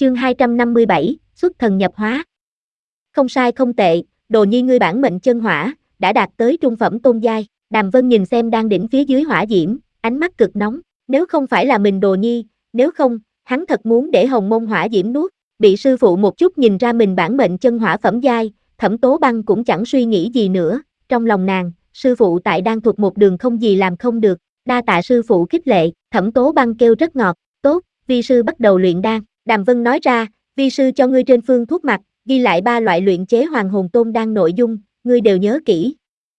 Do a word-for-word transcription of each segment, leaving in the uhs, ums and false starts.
Chương hai trăm năm mươi bảy, xuất thần nhập hóa. Không sai không tệ, Đồ Nhi ngươi bản mệnh chân hỏa, đã đạt tới trung phẩm tôn giai. Đàm Vân nhìn xem đang đỉnh phía dưới hỏa diễm, ánh mắt cực nóng, nếu không phải là mình Đồ Nhi, nếu không, hắn thật muốn để hồng môn hỏa diễm nuốt. Bị sư phụ một chút nhìn ra mình bản mệnh chân hỏa phẩm giai, Thẩm Tố Băng cũng chẳng suy nghĩ gì nữa, trong lòng nàng, sư phụ tại đan thuật một đường không gì làm không được, đa tạ sư phụ khích lệ. Thẩm Tố Băng kêu rất ngọt, tốt, vi sư bắt đầu luyện đan. Đàm Vân nói ra, vi sư cho ngươi trên phương thuốc mặt, ghi lại ba loại luyện chế hoàng hồn tôn đan nội dung, ngươi đều nhớ kỹ.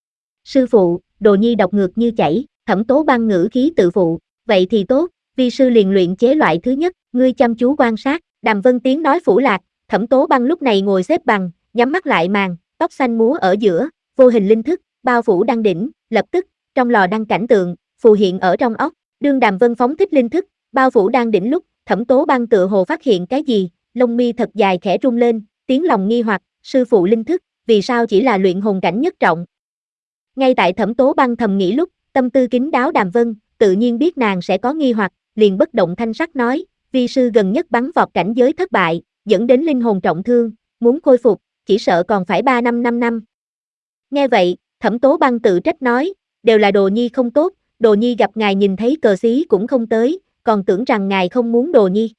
Sư phụ, Đồ Nhi đọc ngược như chảy. Thẩm Tố Băng ngữ khí tự phụ, vậy thì tốt, vi sư liền luyện chế loại thứ nhất, ngươi chăm chú quan sát. Đàm Vân tiếng nói phủ lạc, Thẩm Tố Băng lúc này ngồi xếp bằng, nhắm mắt lại màn, tóc xanh múa ở giữa, vô hình linh thức, bao phủ đăng đỉnh, lập tức, trong lò đăng cảnh tượng, phù hiện ở trong óc. Đương Đàm Vân phóng thích linh thức, bao phủ đăng đỉnh lúc, Thẩm Tố Băng tựa hồ phát hiện cái gì, lông mi thật dài khẽ rung lên, tiếng lòng nghi hoặc, sư phụ linh thức, vì sao chỉ là luyện hồn cảnh nhất trọng. Ngay tại Thẩm Tố Băng thầm nghĩ lúc, tâm tư kín đáo Đàm Vân, tự nhiên biết nàng sẽ có nghi hoặc, liền bất động thanh sắc nói, vi sư gần nhất bắn vọt cảnh giới thất bại, dẫn đến linh hồn trọng thương, muốn khôi phục, chỉ sợ còn phải ba năm năm năm. Nghe vậy, Thẩm Tố Băng tự trách nói, đều là Đồ Nhi không tốt, Đồ Nhi gặp ngài nhìn thấy cờ xí cũng không tới, còn tưởng rằng ngài không muốn Đồ Nhi.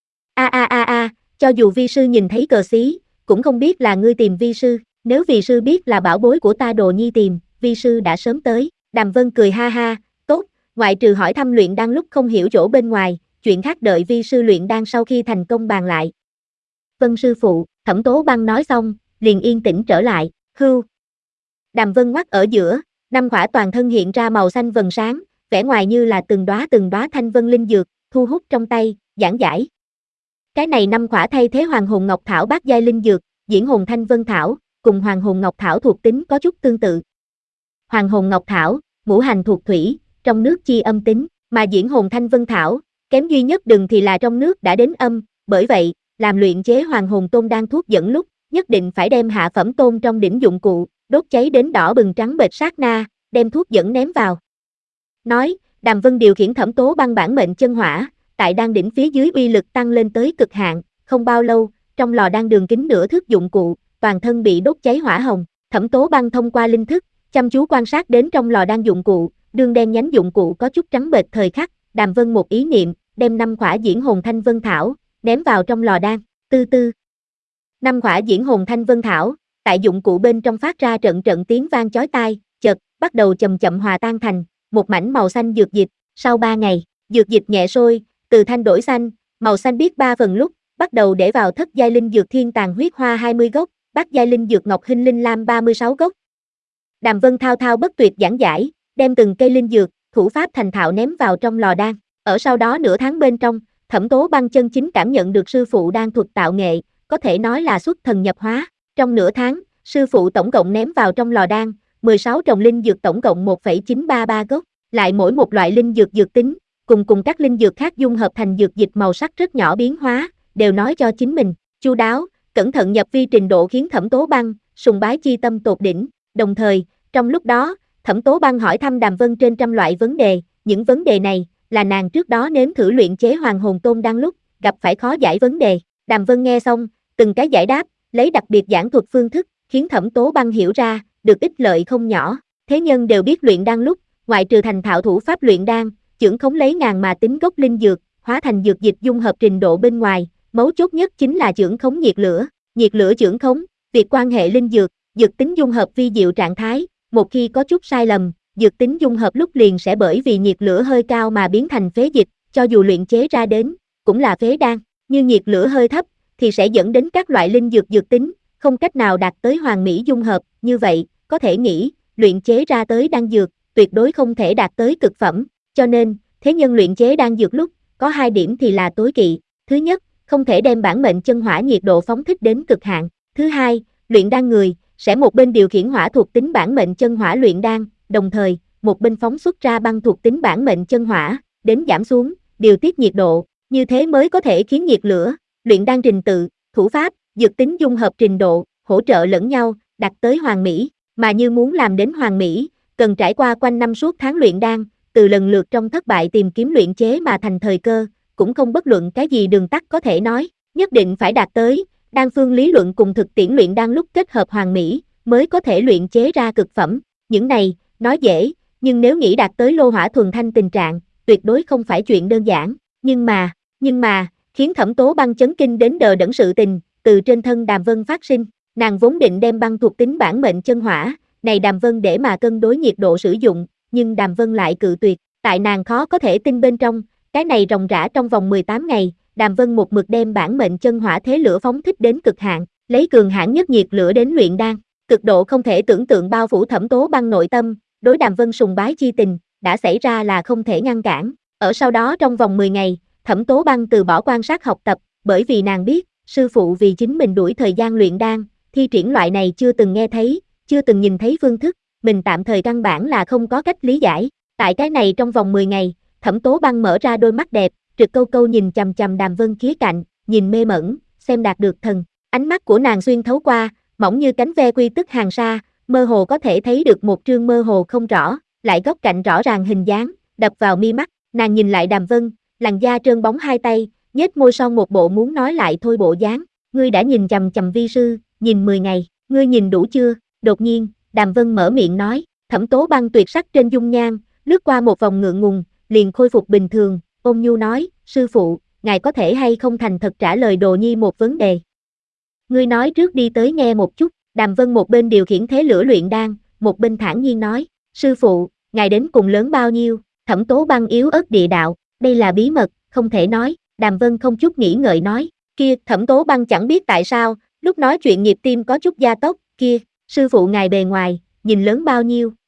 A a a a, cho dù vi sư nhìn thấy cờ xí, cũng không biết là ngươi tìm vi sư, nếu vi sư biết là bảo bối của ta Đồ Nhi tìm, vi sư đã sớm tới. Đàm Vân cười ha ha, tốt, ngoại trừ hỏi thăm luyện đan lúc không hiểu chỗ bên ngoài, chuyện khác đợi vi sư luyện đan sau khi thành công bàn lại. Vân sư phụ, Thẩm Tố Băng nói xong, liền yên tĩnh trở lại, hưu. Đàm Vân ngoắt ở giữa, năm khỏa toàn thân hiện ra màu xanh vầng sáng, vẻ ngoài như là từng đóa từng đóa thanh vân linh dược, thu hút trong tay, giảng giải. Cái này năm khỏa thay thế Hoàng hồn ngọc thảo bát giai linh dược, Diễn hồn thanh vân thảo, cùng Hoàng hồn ngọc thảo thuộc tính có chút tương tự. Hoàng hồn ngọc thảo, ngũ hành thuộc thủy, trong nước chi âm tính, mà Diễn hồn thanh vân thảo, kém duy nhất đừng thì là trong nước đã đến âm, bởi vậy, làm luyện chế hoàng hồn tôn đan thuốc dẫn lúc, nhất định phải đem hạ phẩm tôn trong đỉnh dụng cụ, đốt cháy đến đỏ bừng trắng bệch sát na, đem thuốc dẫn ném vào. Nói, Đàm Vân điều khiển Thẩm Tố Băng bản mệnh chân hỏa, tại đan đỉnh phía dưới uy lực tăng lên tới cực hạn, không bao lâu, trong lò đan đường kính nửa thước dụng cụ, toàn thân bị đốt cháy hỏa hồng. Thẩm Tố Băng thông qua linh thức, chăm chú quan sát đến trong lò đan dụng cụ, đương đen nhánh dụng cụ có chút trắng bệch thời khắc, Đàm Vân một ý niệm, đem năm khỏa Diễn hồn thanh vân thảo ném vào trong lò đan, tư tư. Năm khỏa Diễn hồn thanh vân thảo, tại dụng cụ bên trong phát ra trận trận tiếng vang chói tai, chợt bắt đầu chậm chậm hòa tan thành một mảnh màu xanh dược dịch. Sau ba ngày, dược dịch nhẹ sôi, từ thanh đổi xanh, màu xanh biết ba phần lúc, bắt đầu để vào thất giai linh dược thiên tàng huyết hoa hai mươi gốc, bát giai linh dược ngọc hinh linh lam ba mươi sáu gốc. Đàm Vân thao thao bất tuyệt giảng giải, đem từng cây linh dược, thủ pháp thành thạo ném vào trong lò đan. Ở sau đó nửa tháng bên trong, Thẩm Tố Băng chân chính cảm nhận được sư phụ đan thuật tạo nghệ, có thể nói là xuất thần nhập hóa. Trong nửa tháng, sư phụ tổng cộng ném vào trong lò đan, mười sáu trồng linh dược tổng cộng một phẩy chín ba ba gốc, lại mỗi một loại linh dược dược tính, cùng cùng các linh dược khác dung hợp thành dược dịch màu sắc rất nhỏ biến hóa, đều nói cho chính mình, chu đáo, cẩn thận nhập vi trình độ khiến Thẩm Tố Băng sùng bái chi tâm tột đỉnh. Đồng thời, trong lúc đó, Thẩm Tố Băng hỏi thăm Đàm Vân trên trăm loại vấn đề, những vấn đề này là nàng trước đó nếm thử luyện chế hoàng hồn tôn đan lúc gặp phải khó giải vấn đề. Đàm Vân nghe xong, từng cái giải đáp, lấy đặc biệt giảng thuật phương thức, khiến Thẩm Tố Băng hiểu ra được ích lợi không nhỏ. Thế nhân đều biết luyện đan lúc, ngoại trừ thành thạo thủ pháp luyện đan, chưởng khống lấy ngàn mà tính gốc linh dược, hóa thành dược dịch dung hợp trình độ bên ngoài, mấu chốt nhất chính là chưởng khống nhiệt lửa. Nhiệt lửa chưởng khống, việc quan hệ linh dược, dược tính dung hợp vi diệu trạng thái, một khi có chút sai lầm, dược tính dung hợp lúc liền sẽ bởi vì nhiệt lửa hơi cao mà biến thành phế dịch, cho dù luyện chế ra đến, cũng là phế đan, như nhiệt lửa hơi thấp, thì sẽ dẫn đến các loại linh dược dược tính, không cách nào đạt tới hoàn mỹ dung hợp, như vậy, có thể nghĩ, luyện chế ra tới đan dược, tuyệt đối không thể đạt tới cực phẩm, cho nên, thế nhân luyện chế đan dược lúc, có hai điểm thì là tối kỵ, thứ nhất, không thể đem bản mệnh chân hỏa nhiệt độ phóng thích đến cực hạn, thứ hai, luyện đan người, sẽ một bên điều khiển hỏa thuộc tính bản mệnh chân hỏa luyện đan, đồng thời, một bên phóng xuất ra băng thuộc tính bản mệnh chân hỏa, đến giảm xuống, điều tiết nhiệt độ, như thế mới có thể khiến nhiệt lửa, luyện đan trình tự, thủ pháp, dược tính dung hợp trình độ, hỗ trợ lẫn nhau, đạt tới hoàn mỹ, mà như muốn làm đến hoàn mỹ, cần trải qua quanh năm suốt tháng luyện đan, từ lần lượt trong thất bại tìm kiếm luyện chế mà thành thời cơ, cũng không bất luận cái gì đường tắt có thể nói. Nhất định phải đạt tới, đan phương lý luận cùng thực tiễn luyện đan lúc kết hợp hoàn mỹ, mới có thể luyện chế ra cực phẩm. Những này, nói dễ, nhưng nếu nghĩ đạt tới lô hỏa thuần thanh tình trạng, tuyệt đối không phải chuyện đơn giản. Nhưng mà, nhưng mà, khiến Thẩm Tố Băng chấn kinh đến đờ đẫn sự tình, từ trên thân Đàm Vân phát sinh. Nàng vốn định đem băng thuộc tính bản mệnh chân hỏa, này Đàm Vân để mà cân đối nhiệt độ sử dụng, nhưng Đàm Vân lại cự tuyệt, tại nàng khó có thể tin bên trong, cái này ròng rã trong vòng mười tám ngày, Đàm Vân một mực đem bản mệnh chân hỏa thế lửa phóng thích đến cực hạn, lấy cường hãn nhất nhiệt lửa đến luyện đan, cực độ không thể tưởng tượng bao phủ Thẩm Tố Băng nội tâm, đối Đàm Vân sùng bái chi tình, đã xảy ra là không thể ngăn cản. Ở sau đó trong vòng mười ngày, Thẩm Tố Băng từ bỏ quan sát học tập, bởi vì nàng biết, sư phụ vì chính mình đuổi thời gian luyện đan, thi triển loại này chưa từng nghe thấy, chưa từng nhìn thấy phương thức, mình tạm thời căn bản là không có cách lý giải. Tại cái này trong vòng mười ngày, Thẩm Tố Băng mở ra đôi mắt đẹp, trực câu câu nhìn chằm chằm Đàm Vân khía cạnh, nhìn mê mẩn, xem đạt được thần. Ánh mắt của nàng xuyên thấu qua, mỏng như cánh ve quy tức hàng sa, mơ hồ có thể thấy được một trương mơ hồ không rõ, lại góc cạnh rõ ràng hình dáng, đập vào mi mắt. Nàng nhìn lại Đàm Vân, làn da trơn bóng hai tay, nhếch môi son một bộ muốn nói lại thôi bộ dáng. Ngươi đã nhìn chằm chằm vi sư, nhìn mười ngày, ngươi nhìn đủ chưa? Đột nhiên, Đàm Vân mở miệng nói. Thẩm Tố Băng tuyệt sắc trên dung nhan, lướt qua một vòng ngượng ngùng, liền khôi phục bình thường, ôn nhu nói, sư phụ, ngài có thể hay không thành thật trả lời Đồ Nhi một vấn đề. Ngươi nói trước đi tới nghe một chút. Đàm Vân một bên điều khiển thế lửa luyện đan, một bên thản nhiên nói, sư phụ, ngài đến cùng lớn bao nhiêu? Thẩm Tố Băng yếu ớt địa đạo, đây là bí mật, không thể nói. Đàm Vân không chút nghĩ ngợi nói, kia, Thẩm Tố Băng chẳng biết tại sao, lúc nói chuyện nhịp tim có chút gia tốc, kia, sư phụ ngài bề ngoài, nhìn lớn bao nhiêu?